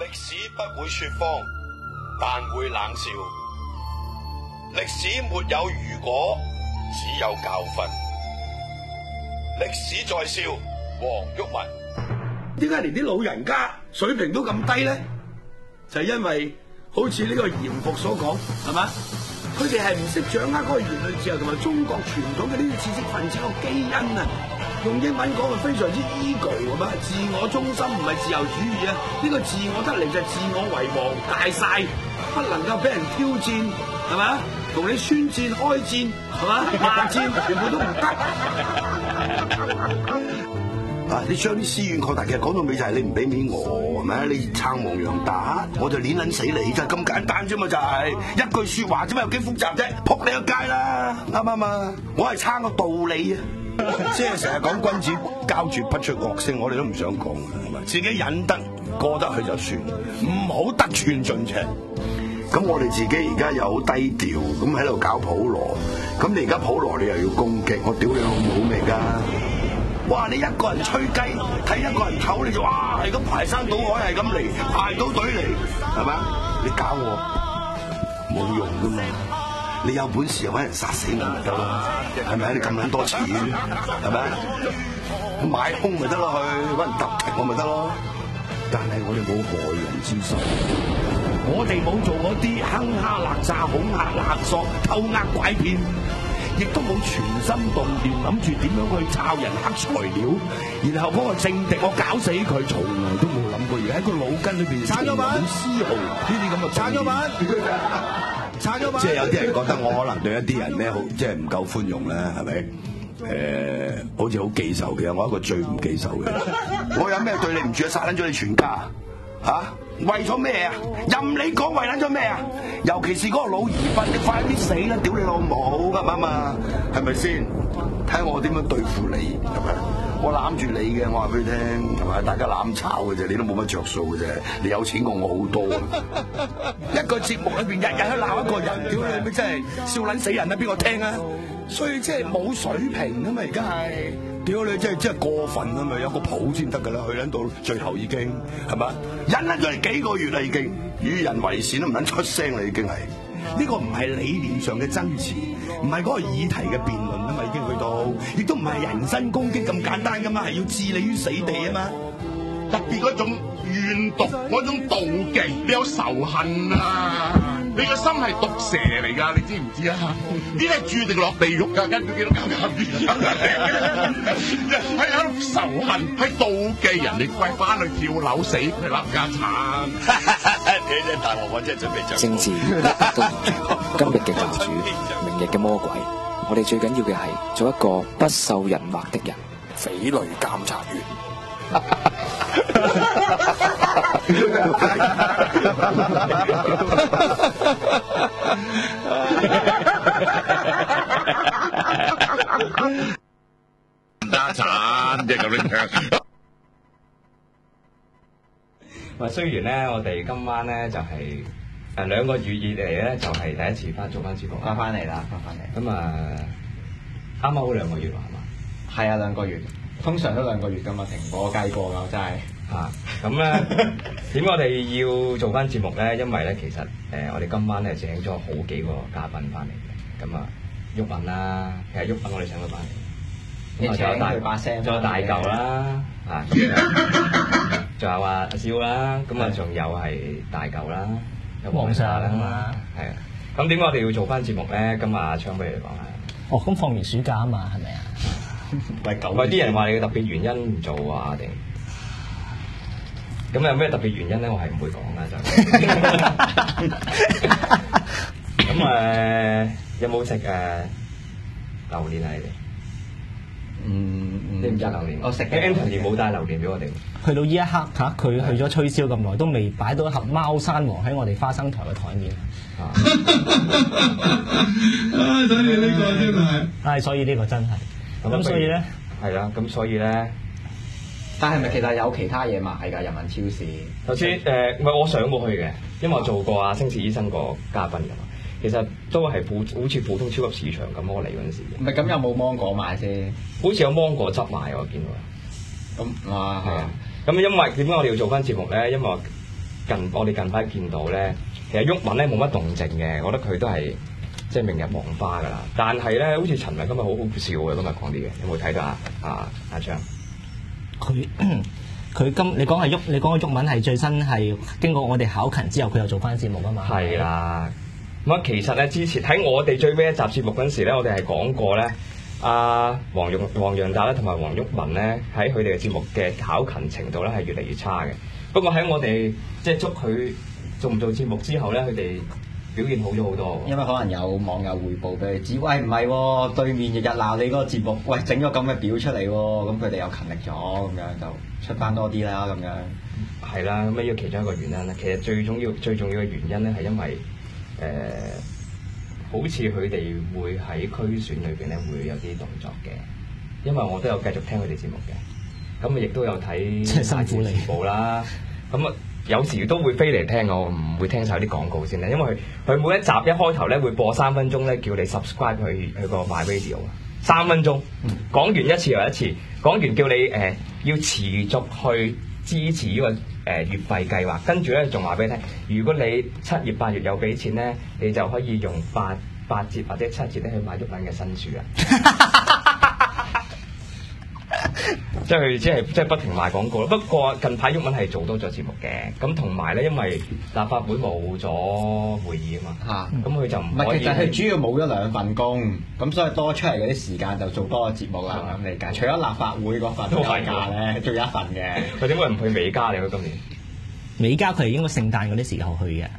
史不會說謊，但會冷笑。歷史沒有如果，只有教訓。歷史在笑，黃毓民。 點解連啲老人家水平都咁低咧？就係因為好似呢個嚴復所講，係嘛？佢哋係唔識掌握嗰個言論自由同埋中國傳統嘅呢啲知識分子個基因啊！用英文講係非常之 ego 係嘛？自我中心唔係自由主義啊！呢個自我得嚟就自我為王大晒，不能夠俾人挑戰，係嘛？同你宣戰開戰係嘛？罵戰全部都唔得。啊！你將啲私怨擴大，其實講到尾就係你唔俾面我，係咪？你撐黃洋達，我就碾撚死你，就係咁簡單啫嘛！就係一句説話啫嘛，有幾複雜啫？撲你個街啦，啱唔啱啊？我係撐個道理啊！即係成日講君子交絕不出惡聲，我哋都唔想講，係咪？自己忍得過得去就算，唔好得寸進尺。咁我哋自己而家又好低調，咁喺度搞普羅，咁你而家普羅你又要攻擊，我屌你老母未㗎？哇！你一個人吹雞，睇一個人唞你就哇係咁排山倒海，係咁嚟排到隊嚟，係咪？你搞我冇用噶嘛！你有本事就揾人殺死我咪得咯，係咪？你咁撚多錢，係咪？買空咪得咯，去揾人揼踢我咪得咯。但係我哋冇害人之心，我哋冇做嗰啲坑蝦勒詐、恐嚇勒索、偷呃拐騙。亦都冇全心動念諗住點樣去抄人黑材料，然後嗰個政敵我搞死佢，從來都冇諗過，而喺個腦筋裏邊撐咗版，冇絲毫呢啲咁嘅撐咗版，撐咗版。即係有啲人覺得我可能對一啲人咧，好即係唔夠寬容咧，係咪？好似好記仇嘅，我一個最唔記仇嘅。我有咩對你唔住啊？殺撚咗你全家嚇！為咗咩啊？任你講為撚咗咩啊？尤其是嗰個老兒訓，你快啲死啦！屌你老母，啱唔啱啊？係咪先？睇下我點樣對付你，係咪？我攬住你嘅，我話俾你聽，係咪？大家攬炒嘅啫，你都冇乜着數嘅啫。你有錢過我好多。一個節目裏邊日日去鬧一個人，屌你咪真係笑撚死人啊！邊個聽啊？所以即係冇水平啊嘛！而家係。屌你真係過分啊嘛！有個譜先得㗎啦，去撚到最後已經係嘛？忍撚咗你幾個月啦，已經與人為善都唔撚出聲啦，已經係呢個唔係理念上嘅爭持，唔係嗰個議題嘅辯論啊嘛，已經去到，亦都唔係人身攻擊咁簡單㗎嘛，係要置你於死地啊嘛！ 特別嗰種怨毒，嗰種妒忌，你有仇恨啊！你個心係毒蛇嚟㗎，你知唔知啊？呢啲係注定落地獄㗎，跟住幾多教教係有仇恨，係妒忌人哋貴翻去跳樓死佢冚家產。 你隻大鑊我真係準備着。 政治都唔今日嘅教主，明日嘅魔鬼。我哋最緊要嘅係做一個不受人劃的人， 匪類監察員。 家產即係咁樣。 雖然咧，我哋今晚咧就係2個月以嚟咧，就係第一次做翻節目，翻嚟啦，翻嚟。咁啱啱好2個月係嘛？ 係啊，2個月，通常都2個月噶嘛，停播計過㗎，真係。 咁咧點解我哋要做翻節目咧？因為咧其實我哋今晚咧請咗好幾個嘉賓翻嚟嘅，咁毓民啦，其實毓民我哋請佢翻嚟，咁仲有大嚿啦，仲有阿蕭啦，咁仲有係大嚿啦，有黃 Sir 啦，係啊。咁點解我哋要做翻節目咧？今日阿昌不如講下。 哦，咁放完暑假啊嘛，係咪啊？ 喂，啲人話你嘅特別原因唔做啊定？咁有咩特別原因咧？我係唔會講噶就。咁有冇食榴蓮啊？你哋？你唔食榴蓮？我食嘅。Anthony 冇帶榴蓮俾我哋。 去到呢一刻嚇，佢去咗吹簫咁耐，都未擺到一盒貓山王喺我哋花生台嘅台面。 所以呢個真係。 係，所以呢個真係。咁所以咧， 係啦，咁所以咧。 但係咪其實有其他嘢賣㗎？人民超市頭先唔係我上過去嘅，因為我做過阿星馳醫生個嘉賓㗎嘛。其實都係好似普通超級市場咁，我嚟嗰陣時。 唔係咁有冇芒果賣先？ 好似有芒果汁賣，我見到。 咁係啊。 咁因為點解我哋要做翻節目咧？因為我哋近排見到咧，其實毓民咧冇乜動靜嘅，我覺得佢都係即係明日黃花㗎啦。但係咧，好似陳偉今日好好笑嘅，今日講啲嘅，有冇睇到阿張？ 你講嘅毓民係最新係經過我哋考勤之後，佢又做翻節目啊嘛。 係啦。咁啊，其實咧之前喺我哋最尾一集節目嗰陣時咧，我哋係講過咧，黃洋達咧同埋黃毓民咧喺佢哋嘅節目嘅考勤程度咧係越嚟越差嘅。不過喺我哋即係捉佢做唔做節目之後咧，佢哋表現好咗好多。 因為可能有網友匯報俾佢知，喂唔係喎，對面日日鬧你嗰個節目，喂整咗咁嘅表出嚟喎，咁佢哋又勤力咗，咁樣就出翻多啲啦，咁樣。 係啦，咁呢個其中一個原因咧，其實最重要嘅原因咧係因為好似佢哋會喺區選裏邊咧會有啲動作嘅，因為我都有繼續聽佢哋節目嘅，咁亦都有睇大字報啦，咁啊有時都會飛嚟聽，我唔會聽晒啲廣告先咧，因為佢每一集一開頭咧會播3分鐘咧，叫你 subscribe 去個 MyRadio 啊，3分鐘，講完一次又一次，講完叫你要持續去支持呢個月費計劃，跟住咧仲話俾你聽，如果你7月8月有俾錢咧，你就可以用8折或者7折咧去買毓民嘅新書啊！即係不停賣廣告咯。不過近排毓民係做多咗節目嘅，咁同埋咧，因為立法會冇咗會議啊嘛，咁佢就唔可以。 其實佢主要冇咗2份工，咁所以多出嚟嗰啲時間就做多個節目啦。咁理解。除咗立法會嗰份假咧，仲有一份嘅。 佢點解唔去美加嚟？佢今年美加佢係應該聖誕嗰啲時候去嘅。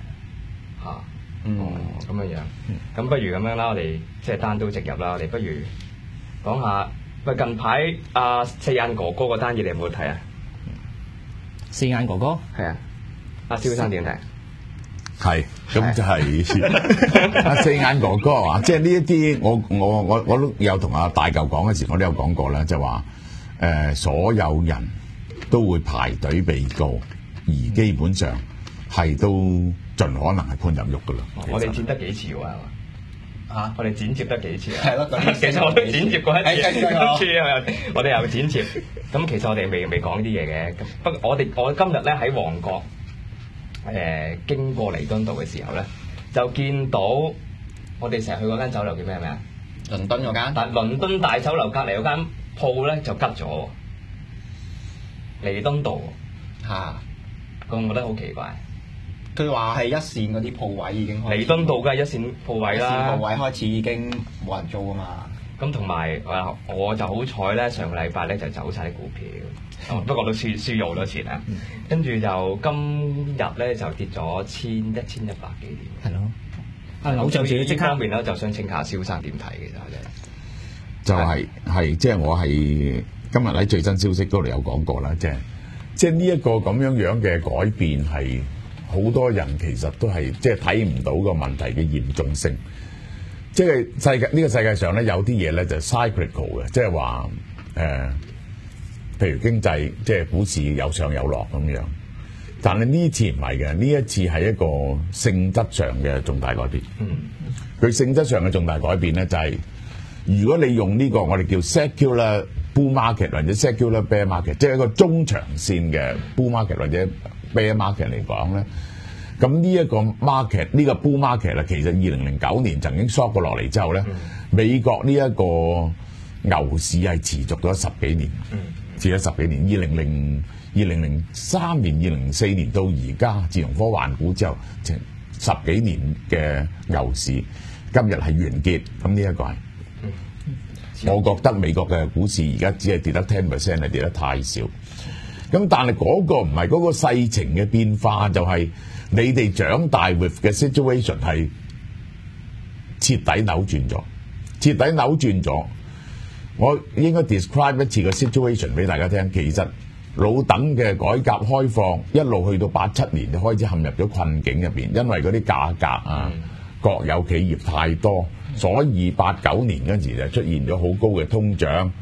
咁樣樣。咁不如咁樣啦，我哋即係單刀直入啦。我哋不如講下。喂，近排四眼哥哥嗰單嘢你有冇睇啊？ 四眼哥哥係啊，阿蕭生點睇？ 係，咁就係阿四眼哥哥啊！即係呢一啲，我都有同阿大嚿講嘅時，我都有講過啦，就話所有人都會排隊被告，而基本上係都盡可能係判入獄噶啦。 我哋剪得幾次喎？我哋剪接得幾次啊？ 係咯， 其實我都剪接過一次，我哋又剪接。咁其實我哋未講呢啲嘢嘅。不過我今日咧喺旺角經過彌敦道嘅時候咧，就見到我哋成日去嗰間酒樓叫咩名啊？ 倫敦嗰間。但倫敦大酒樓隔離嗰間鋪咧就吉咗。彌敦道咁我覺得好奇怪。 佢話係一線嗰啲鋪位已經開始， 彌敦道梗係一線鋪位啦， 一線鋪位開始已經冇人租啊嘛。 咁同埋我就好彩咧，上個禮拜咧就走晒啲股票，不過都輸咗好多錢啊。跟住就今日咧就跌咗1100幾點。 係咯，偶像住即刻。 方面咧就想請下蕭生點睇嘅就係即係我係今日喺最新消息嗰度有講過啦，即係呢一個咁樣嘅改變係。好多人其實都係即係睇唔到個問題嘅嚴重性，即係呢個世界上咧有啲嘢咧就 cyclical 嘅，即係話譬如經濟即係股市有上有落咁樣，但係呢次唔係嘅，呢一次係一個性質上嘅重大改變。佢性質上嘅重大改變咧就係、如果你用呢個我哋叫 secular bull market 或者 secular bear market， 即係一個中長線嘅 bull market 或者bear market 嚟講咧，咁呢一個 market 呢個 bull market 啦，其實2009年曾經 short 過落嚟之後咧，美國呢一個牛市係持續咗10幾年，持咗10幾年，2003年、2004年到而家，自從科幻股之後，成10幾年嘅牛市，今日係完結，咁呢一個係。我覺得美國嘅股市而家只係跌得10%，係跌得太少。咁但係嗰個唔係嗰個世情嘅變化，就係你哋長大 with 嘅 situation 係徹底扭轉咗，徹底扭轉咗。我應該 describe 一次個 situation 俾大家聽。其實老鄧嘅改革開放一路去到87年就開始陷入咗困境入邊，因為嗰啲價格啊，國有企業太多，所以89年嗰時就出現咗好高嘅通脹，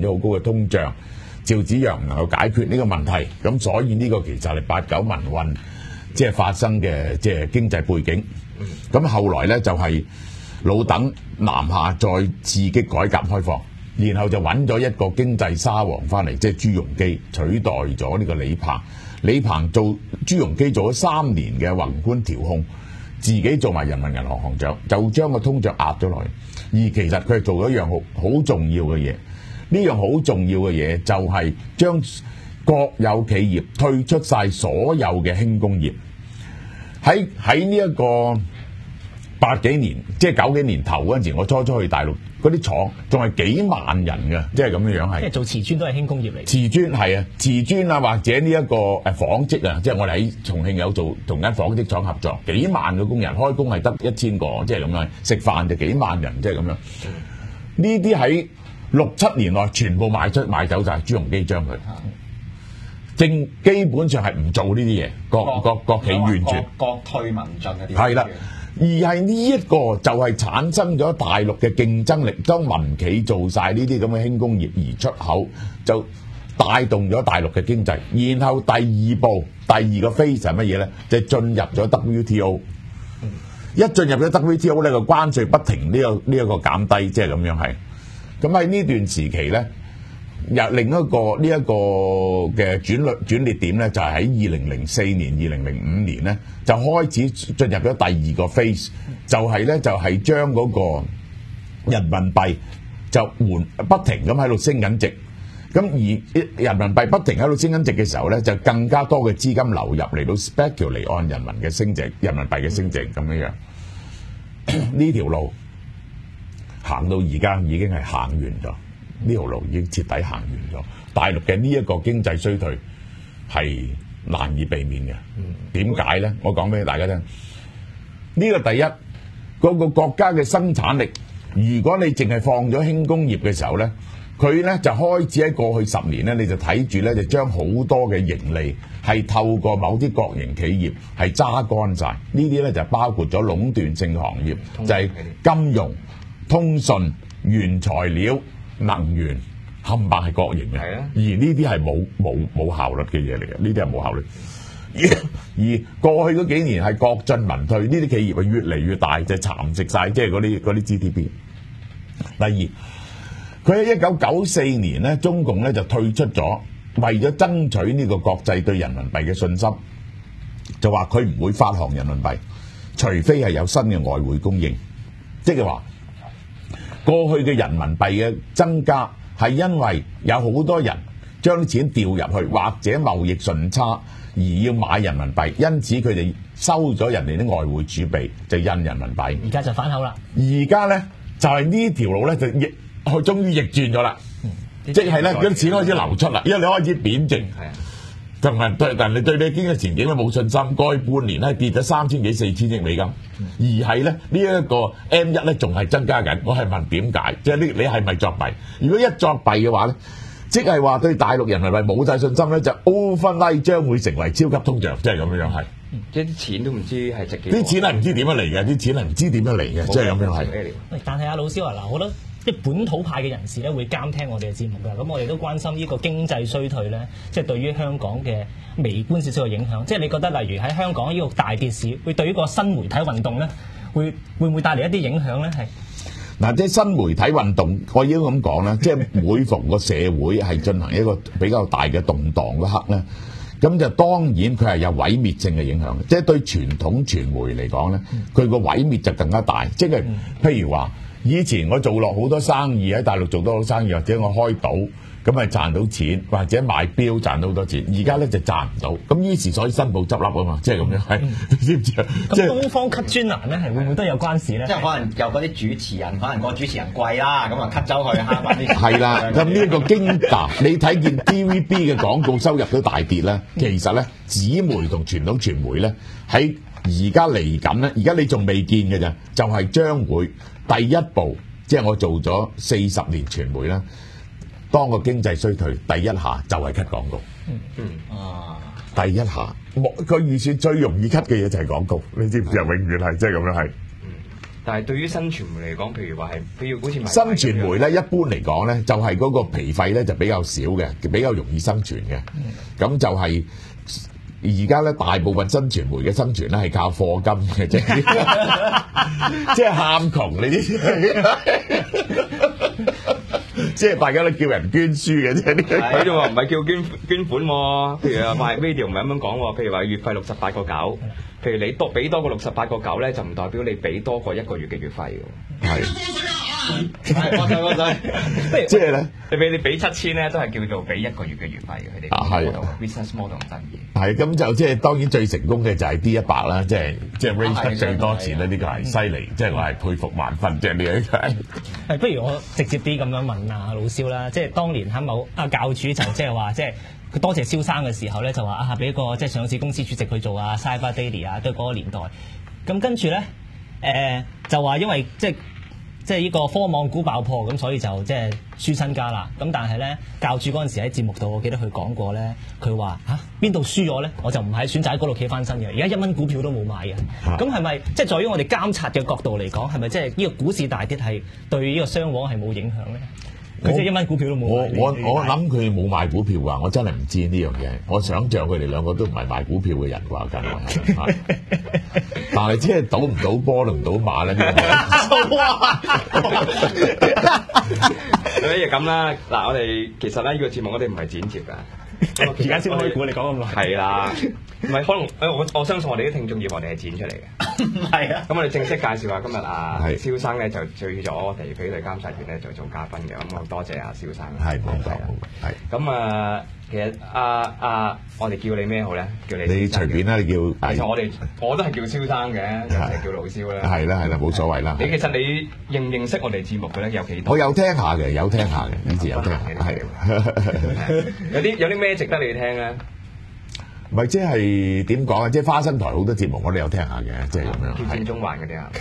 趙紫陽唔能夠解決呢個問題，咁所以呢個其實係89民運即係發生嘅即係經濟背景。咁後來咧就係老鄧南下再刺激改革開放， 然後就揾咗一個經濟沙皇翻嚟，即係朱鎔基取代咗呢個李鵬。李鵬做朱鎔基做咗3年嘅宏觀調控，自己做埋人民銀行行長，就將個通脹壓咗落嚟。而其實佢係做咗一樣好重要嘅嘢，呢樣好重要嘅嘢就係將國有企業退出晒所有嘅輕工業。喺呢一個80幾年，即係90幾年頭嗰陣時，我初去大陸嗰啲廠仲係幾萬人嘅，即係咁樣係。 即係做瓷磚都係輕工業嚟。 瓷磚係啊，瓷磚啊，或者呢一個紡織啊，即係我哋喺重慶有做同間紡織廠合作，幾萬個工人開工係得1000個，即係咁樣食飯就幾萬人，即係咁樣。呢啲喺6、7年內全部賣走晒，朱鎔基將佢。基本上係唔做呢啲嘢，國企完全國退民進嗰啲。 係啦，而係呢一個就係產生咗大陸嘅競爭力，當民企做晒呢啲咁嘅輕工業而出口，就帶動咗大陸嘅經濟。然後第二個 phase 係乜嘢咧？就係進入咗 WTO。一進入咗 WTO 咧，個關稅不停呢一個減低，即係咁樣係。咁喺呢段時期咧。又另一個呢一個嘅轉捩點咧，就係喺2004年、2005年咧，就開始進入咗第二個 phase， 就係將嗰個人民幣就不停咁喺度升緊值。咁而人民幣不停喺度升緊值嘅時候咧，就更加多嘅資金流入嚟到 speculate 按人民嘅升值、人民幣嘅升值咁樣樣。呢條路行到而家已經係行完咗。呢條路已經徹底行完咗，大陸嘅呢一個經濟衰退係難以避免嘅。點解咧？我講俾大家聽。呢個第一，嗰個國家嘅生產力，如果你淨係放咗輕工業嘅時候咧，佢咧就開始喺過去10年咧，你就睇住咧就將好多嘅盈利係透過某啲國營企業係揸乾晒。呢啲咧就包括咗壟斷性行業，就係金融、通訊、原材料、能源冚唪唥係國營嘅，而呢啲係冇效率嘅嘢嚟嘅，呢啲係冇效率。而過去嗰幾年係國進民退，呢啲企業係越嚟越大，就蠶食晒即係嗰啲 GDP。第二，佢喺1994年咧，中共咧就退出咗，為咗爭取呢個國際對人民幣嘅信心，就話佢唔會發行人民幣，除非係有新嘅外匯供應，即係話。過去嘅人民幣嘅增加係因為有好多人將啲錢調入去，或者貿易順差而要買人民幣，因此佢哋收咗人哋啲外匯儲備就印人民幣。 而家就反口啦。 而家咧就係呢條路咧就佢終於逆轉咗啦，即係咧啲錢開始流出啦，因為你開始貶值。但你對你經濟前景都冇信心，過去半年咧跌咗3000幾4000億美金，而係咧呢一個 M1咧仲係增加緊。我係問點解？即係你係咪作弊？如果一作弊嘅話咧，即係話對大陸人民幣冇晒信心咧，就 overnight 將會成為超級通脹，即係咁樣係。 即係啲錢都唔知係值幾多。 啲錢係唔知點樣嚟嘅，啲錢係唔知點樣嚟嘅，即係咁樣係。 但係阿老師話嗱，我覺得。即係本土派嘅人士咧會監聽我哋嘅節目㗎，咁我哋都關心呢個經濟衰退咧，即係對於香港嘅微觀少少嘅影響。即係你覺得例如喺香港呢個大跌市，會對於個新媒體運動咧，會唔會帶嚟一啲影響咧？係嗱，即係新媒體運動，我已經咁講啦，即係每逢個社會係進行一個比較大嘅動盪嗰刻咧，咁就當然佢係有毀滅性嘅影響。即係對傳統傳媒嚟講咧，佢個毀滅就更加大。即係譬如話。以前我做落好多生意喺大陸做多好多生意，或者我開賭咁咪賺到錢，或者賣錶賺到好多錢。而家咧就賺唔到，咁於是所以新報執笠啊嘛，即係咁樣係，你知唔知啊？ 咁東方 cut 專欄咧係會唔會都有關事咧？ 即係可能有嗰啲主持人，可能個主持人貴啦，咁啊 cut 走佢慳翻啲。 係啦，咁呢一個你睇見 TVB 嘅廣告收入都大跌咧，其實咧紙媒同傳統傳媒咧喺而家嚟緊咧，而家你仲未見嘅咋，就係將會。第一步，即係我做咗40年傳媒啦。當個經濟衰退，第一下就係 cut 廣告。第一下，個預算最容易 cut 嘅嘢就係廣告，你知唔知啊？永遠係即係咁樣係。 但係對於新傳媒嚟講，譬如話係，譬如好似新傳媒咧，一般嚟講咧，就係嗰個皮費咧就比較少嘅，比較容易生存嘅。咁就係。而家咧，大部分新傳媒嘅生存咧係靠課金嘅啫，即係喊窮你啲。 即係大家都叫人捐書嘅啫。呢佢就話唔係叫捐款喎，譬如話 MyRadio 唔係咁樣講喎，譬如話月費68個9，譬如你俾多個68個9咧，就唔代表你俾多過1個月嘅月費嘅。 係。 我仔， 即係咧， 你俾7000咧，都係叫做俾1個月嘅月費嘅，佢哋係 business model 真嘢。 係咁就即係當然最成功嘅就係 D100啦，即係 raise 得最多錢咧，呢個係犀利，即係我係佩服萬分，即係呢一個係。 不如我直接啲咁樣問啊老蕭啦，即係當年喺某教主就即係話即係。佢多謝蕭生嘅時候咧，就話俾個即係上市公司主席去做Cyber Daily 都係嗰個年代。咁跟住咧，就話因為即係呢個科網股爆破，咁所以就即係輸身家啦。咁但係咧，教主嗰陣時喺節目度，我記得佢講過咧，佢話邊度輸咗咧，我就唔係選擇喺嗰度企翻身嘅。而家1蚊股票都冇買嘅。咁係咪即係在於我哋監察嘅角度嚟講，係咪即係呢個股市大跌係對呢個雙黃係冇影響咧？佢即係1蚊股票都冇。 我諗佢冇買股票㗎，我真係唔知呢樣嘢。我想像佢哋兩個都唔係買股票嘅人啩，梗係。但係即係賭唔賭波同賭馬咧？ 不如咁啦，嗱，我哋其實咧呢個節目我哋唔係剪接㗎。 而家先開估，你講咁耐。 係啦，唔係可能我相信我哋啲聽眾以為我哋係剪出嚟嘅。 係啊。 咁我哋正式介紹下今日蕭生咧就最咗我哋翡翠監察員咧就做嘉賓嘅，咁我多謝蕭生。 係冇錯，係。 咁其實我哋叫你咩好咧？叫你隨便啦，你叫。 其實我都係叫蕭生嘅，有時叫老蕭啦。 係啦，冇所謂啦。 其實你認唔認識我哋節目嘅咧？有幾多？ 我有聽下嘅，以前有聽下，係。 有啲咩值得你聽咧？ 唔係即係點講啊？即係花生台好多節目，我哋有聽下嘅，即係咁樣。 決戰中環嗰啲啊！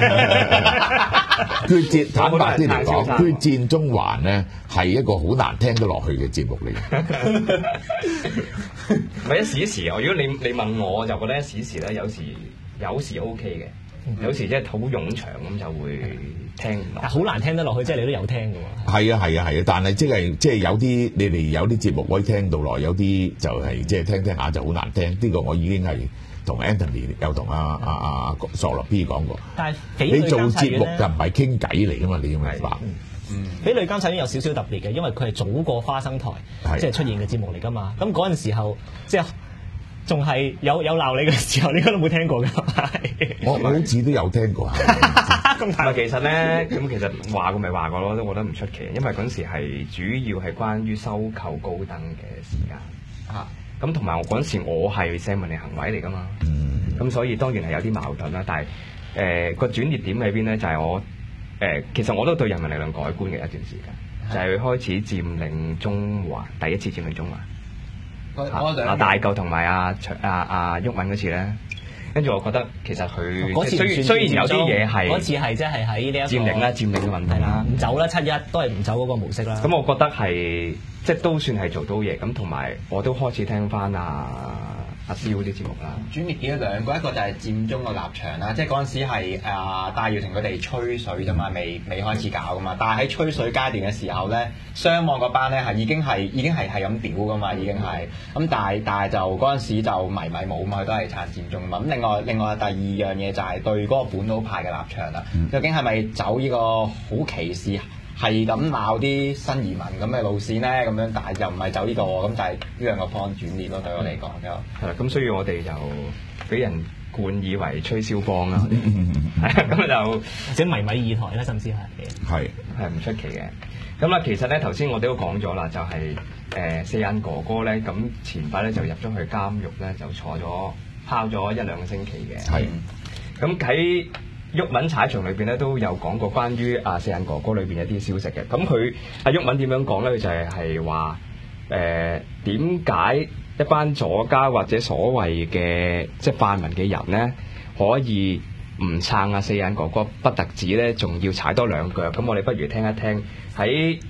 坦白啲嚟講，決戰中環咧係一個好難聽得落去嘅節目嚟嘅。 唔係一時一時，如果你問我，就覺得一時一時咧，有時 OK 嘅，有時即係好冗長咁就會聽唔落。 好難聽得落去，即係你都有聽嘅喎。 係啊，但係即係有啲你哋有啲節目可以聽到耐，有啲就係即係聽下就好難聽。呢個我已經係同 Anthony 有同阿索洛 B 講過。但係你做節目就唔係傾偈嚟㗎嘛，你要明白。 翡翠監察院有少少特別嘅，因為佢係早過花生台即係出現嘅節目嚟㗎嘛。咁嗰陣時候即係仲係有鬧你嘅時候，你應該都冇聽過㗎。 我好似都有聽過。 其實咧，咁其實話過咪話過咯，都覺得唔出奇，因為嗰陣時係主要係關於收購高登嘅時間。咁同埋我嗰陣時我係社民連行為嚟㗎嘛。咁所以當然係有啲矛盾啦。但係個轉捩點喺邊咧？就係我其實我都對人民力量改觀嘅一段時間，就係開始佔領中環，第一次佔領中環。大嚿同埋阿毓民嗰次咧。跟住我覺得其實佢雖然有啲嘢係嗰次係即係喺呢一個佔領嘅問題啦， 唔走啦7-1都係唔走嗰個模式啦。 咁我覺得係即係都算係做到嘢，咁同埋我都開始聽翻阿蕭啲節目啦。 轉捩點兩個，一個就係佔中個立場啦，即係嗰陣時係戴耀廷佢哋吹水啫嘛，未開始搞噶嘛。但係喺吹水階段嘅時候咧，雙網嗰班咧係已經係咁屌噶嘛，已經係咁。但係就嗰陣時就迷冇嘛，都係撐佔中嘛。咁另外第二樣嘢就係對嗰個本土派嘅立場啦，究竟係咪走呢個好歧視？係咁鬧啲新移民咁嘅路線咧，咁樣，但係又唔係走呢個喎，咁就係呢兩個 point 轉捩咯，對我嚟講就係啦。咁所以我哋就俾人冠以為吹蕭幫啦，咁就或者迷二台啦，甚至係唔出奇嘅。咁啦，其實咧頭先我哋都講咗啦，就係四眼哥哥咧，咁前排咧就入咗去監獄咧，就拋咗1-2個星期嘅。 係咁喺毓民踩場裏邊咧都有講過關於四眼哥哥裏邊一啲消息嘅。咁佢阿毓民點樣講咧？佢就係話點解一班左膠或者所謂嘅即係泛民嘅人咧，可以唔撐四眼哥哥，不特止咧，仲要踩多2腳。咁我哋不如聽一聽喺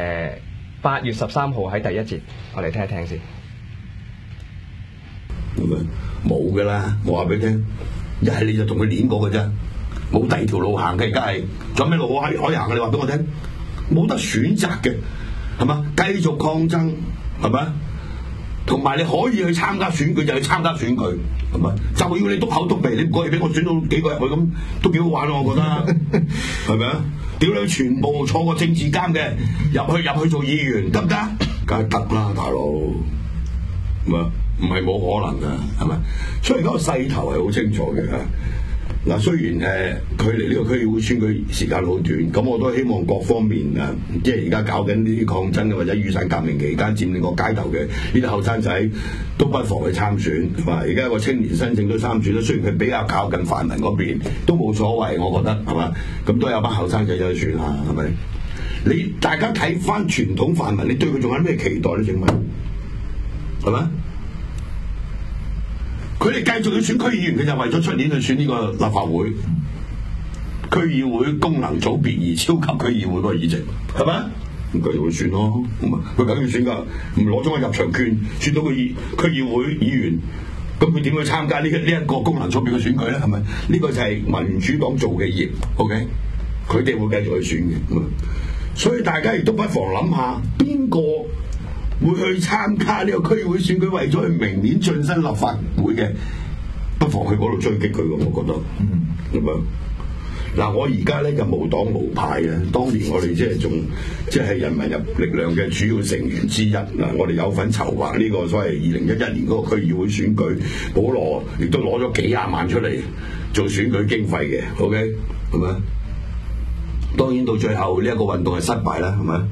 8月13號喺第一節，我哋聽一聽先。 冇㗎啦，我話俾你聽，一係你就同佢練過嘅啫。冇第二條路行嘅，而家係仲有咩路可以行嘅？你話俾我聽，冇得選擇嘅，係嘛？繼續抗爭，係咪？同埋你可以去參加選舉就去參加選舉，係咪？就要你篤口篤鼻，你唔可以俾我選到幾個入去咁，都幾好玩咯，我覺得，係咪啊？ 屌你全部坐過政治監嘅入去做議員得唔得？梗係得啦，大佬。咁啊，唔係冇可能噶，係咪？所以而家個勢頭係好清楚嘅。嗱，雖然距離呢個區議會選舉時間好短，咁我都希望各方面即係而家搞緊呢啲抗爭或者雨傘革命期間佔領個街頭嘅呢啲後生仔，都不妨去參選，係嘛？而家個青年申請都參選啦，雖然佢比較靠近泛民嗰邊，都冇所謂，我覺得係嘛？咁都有班後生仔走去選下，係咪？你大家睇翻傳統泛民，你對佢仲有咩期待咧？請問係咪？佢哋繼續要選區議員，佢就為咗出年去選呢個立法會、區議會功能組別而超級區議會嗰個議席，係咪？咁繼續去選咯，咁啊，佢梗要選㗎，唔攞咗個入場券，選到個區議會議員，咁佢點去參加呢一個功能組別嘅選舉咧？係咪？呢個就係民主黨做嘅業 ，OK？佢哋會繼續去選嘅，所以大家亦都不妨諗下邊個會去參加呢個區議會選舉，為咗佢明年晉身立法會嘅，不妨去嗰度追擊佢嘅，我覺得，咁樣。嗱，我而家咧就無黨無派嘅，當年我哋即係人民力量嘅主要成員之一。嗱，我哋有份籌劃呢個所謂2011年嗰個區議會選舉，保羅亦都攞咗幾廿萬出嚟做選舉經費嘅 ，OK， 係咪？當然到最後呢一個運動係失敗啦，係咪？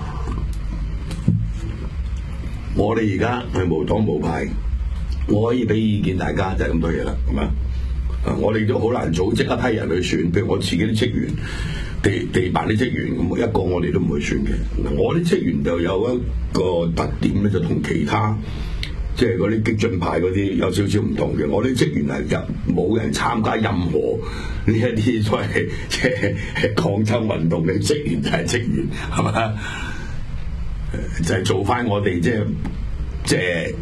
我哋而家係無黨無派，我可以俾意見大家就係咁多嘢啦，係咪？我哋都好難組織一批人去選，譬如我自己啲職員、地辦啲職員咁，一個我哋都唔會選嘅。我啲職員就有一個特點咧，就同其他即係嗰啲激進派嗰啲有少少唔同嘅。我啲職員係冇人參加任何呢一啲所謂即係抗爭運動嘅職員就係職員，係咪？就係做翻我哋即係。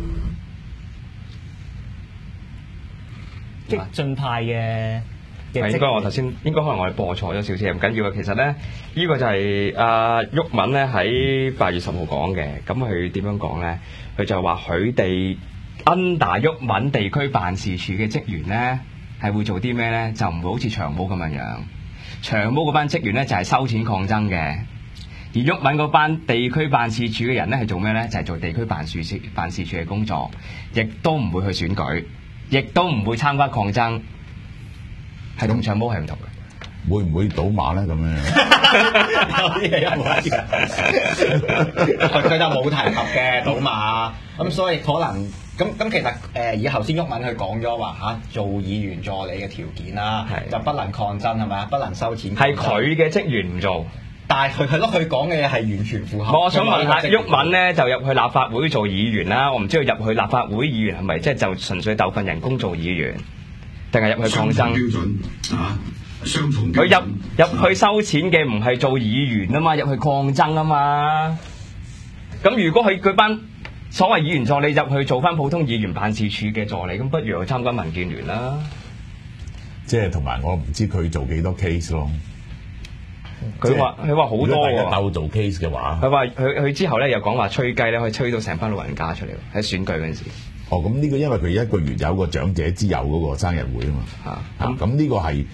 激進派嘅應該我頭先應該可能我哋播錯咗少少，唔緊要啊。其實咧，呢個就係毓民咧喺8月10號講嘅。咁佢點樣講咧？佢就話佢哋 under 毓民地區辦事處嘅職員咧係會做啲咩咧？就唔會好似長毛咁樣。長毛嗰班職員咧就係收錢抗爭嘅，而毓民嗰班地區辦事處嘅人咧係做咩咧？就係做地區辦事處嘅工作，亦都唔會去選舉。亦都唔會參加抗爭，係同長毛係唔同嘅。 會唔會賭馬咧？咁樣有啲係一模一樣，佢就冇提及嘅賭馬，咁所以可能咁其實以後先毓民佢講咗話嚇，做議員助理嘅條件啦，就不能抗爭係咪？不能收錢。 係佢嘅職員唔做。 但係佢講嘅嘢係完全符合。 我想問下毓民咧，就入去立法會做議員啦。我唔知道入去立法會議員係咪即係就純粹鬥份人工做議員，定係入去抗爭？ 標準啊，雙重標準。 佢入去收錢嘅唔係做議員啊嘛，入去抗爭啊嘛。咁如果佢班所謂議員助理入去做翻普通議員辦事處嘅助理，咁不如去參加民建聯啦。 即係同埋我唔知佢做幾多 case 咯。 佢話好多喎， 鬥做 case 嘅話， 佢話佢之後咧又講話吹雞咧，可以吹到成班老人家出嚟喺選舉嗰陣時。 哦，咁呢個因為佢一個月有個長者之友嗰個生日會啊嘛。咁呢個係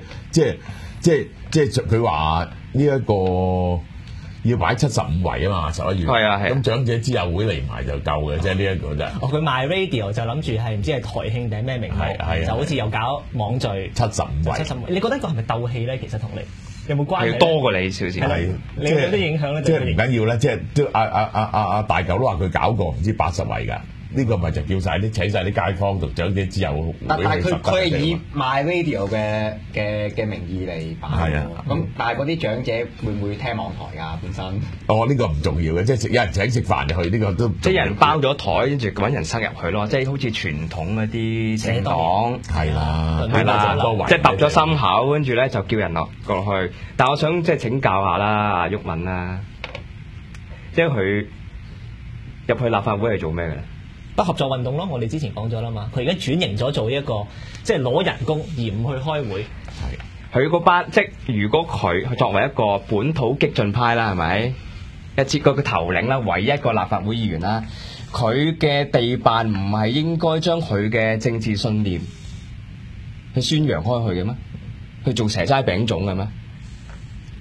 即係佢話呢一個要擺75圍啊嘛，11月。係啊。咁長者之友會嚟埋就夠嘅啫，呢一個啫。 佢賣 radio 就諗住係唔知係台慶定係咩名號，就好似又搞網聚 75圍。 你覺得呢個係咪鬥氣咧？其實同你有冇關係？ 係多過你少少。 係你有啲影響咧？ 即係唔緊要咧，即係都阿大狗都話佢搞過唔知80圍㗎。呢個咪就叫晒啲請晒啲街坊同長者之友會。 但係佢係以賣 radio 嘅名義嚟辦。係啊。咁但係嗰啲長者會唔會聽網台㗎本身？ 哦，呢個唔重要嘅，即係有人請食飯入去，呢個都即係有人包咗台，跟住揾人塞入去咯，即係好似傳統嗰啲政黨係啦， 即係揼咗心口，跟住咧就叫人落去。但係我想即係請教下啦，阿毓民啦，即係佢入去立法會係做咩嘅咧？ 不合作運動咯，我哋之前講咗啦嘛。佢而家轉型咗做一個即係攞人工而唔去開會。 係佢嗰班即係如果佢作為一個本土激進派啦，係咪一節個頭領啦，唯一一個立法會議員啦，佢嘅地辦唔係應該將佢嘅政治信念去宣揚開去嘅咩？去做蛇齋餅粽嘅咩？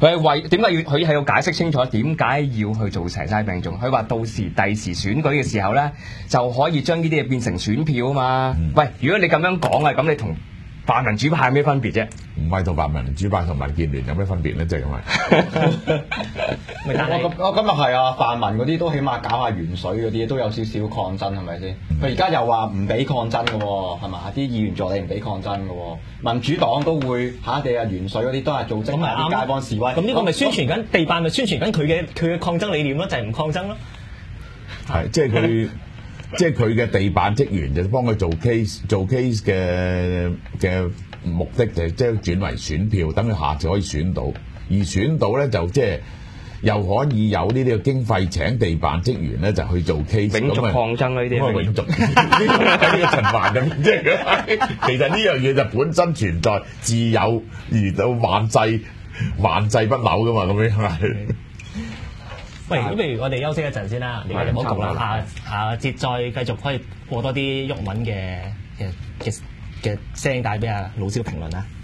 佢係為點解佢係要解釋清楚點解要去做蛇齋餅糭？佢話到時第時選舉嘅時候咧，就可以將呢啲嘢變成選票啊嘛。喂，如果你咁樣講啊，咁你同泛民主派有咩分別啫？ 唔係同泛民主派同民建聯有咩分別咧？即係咁係。 我今日係啊，泛民嗰啲都起碼搞下鉛水嗰啲都有少少抗爭，係咪先？佢而家又話唔俾抗爭嘅喎，係嘛？啲議員助理唔俾抗爭嘅喎，民主黨都會下地啊鉛水嗰啲都係組織埋啲街坊示威。 咁呢個咪宣傳緊地辦咪宣傳緊佢嘅抗爭理念咯，就係唔抗爭咯。 係，即係佢嘅地辦職員就幫佢做 case 嘅目的就係即係轉為選票，等佢下次可以選到，而選到咧就即係又可以有呢啲嘅經費請地辦職員咧就去做 case， 永續抗爭呢啲咁啊永續喺呢個循環咁，即係其實呢樣嘢就本身存在自有而到萬世不朽噶嘛，咁樣係。 喂，咁譬如我哋休息一陣先啦，你哋唔好焗啦，下節再繼續可以播多啲鬱文嘅聲帶俾阿老蕭評論啦。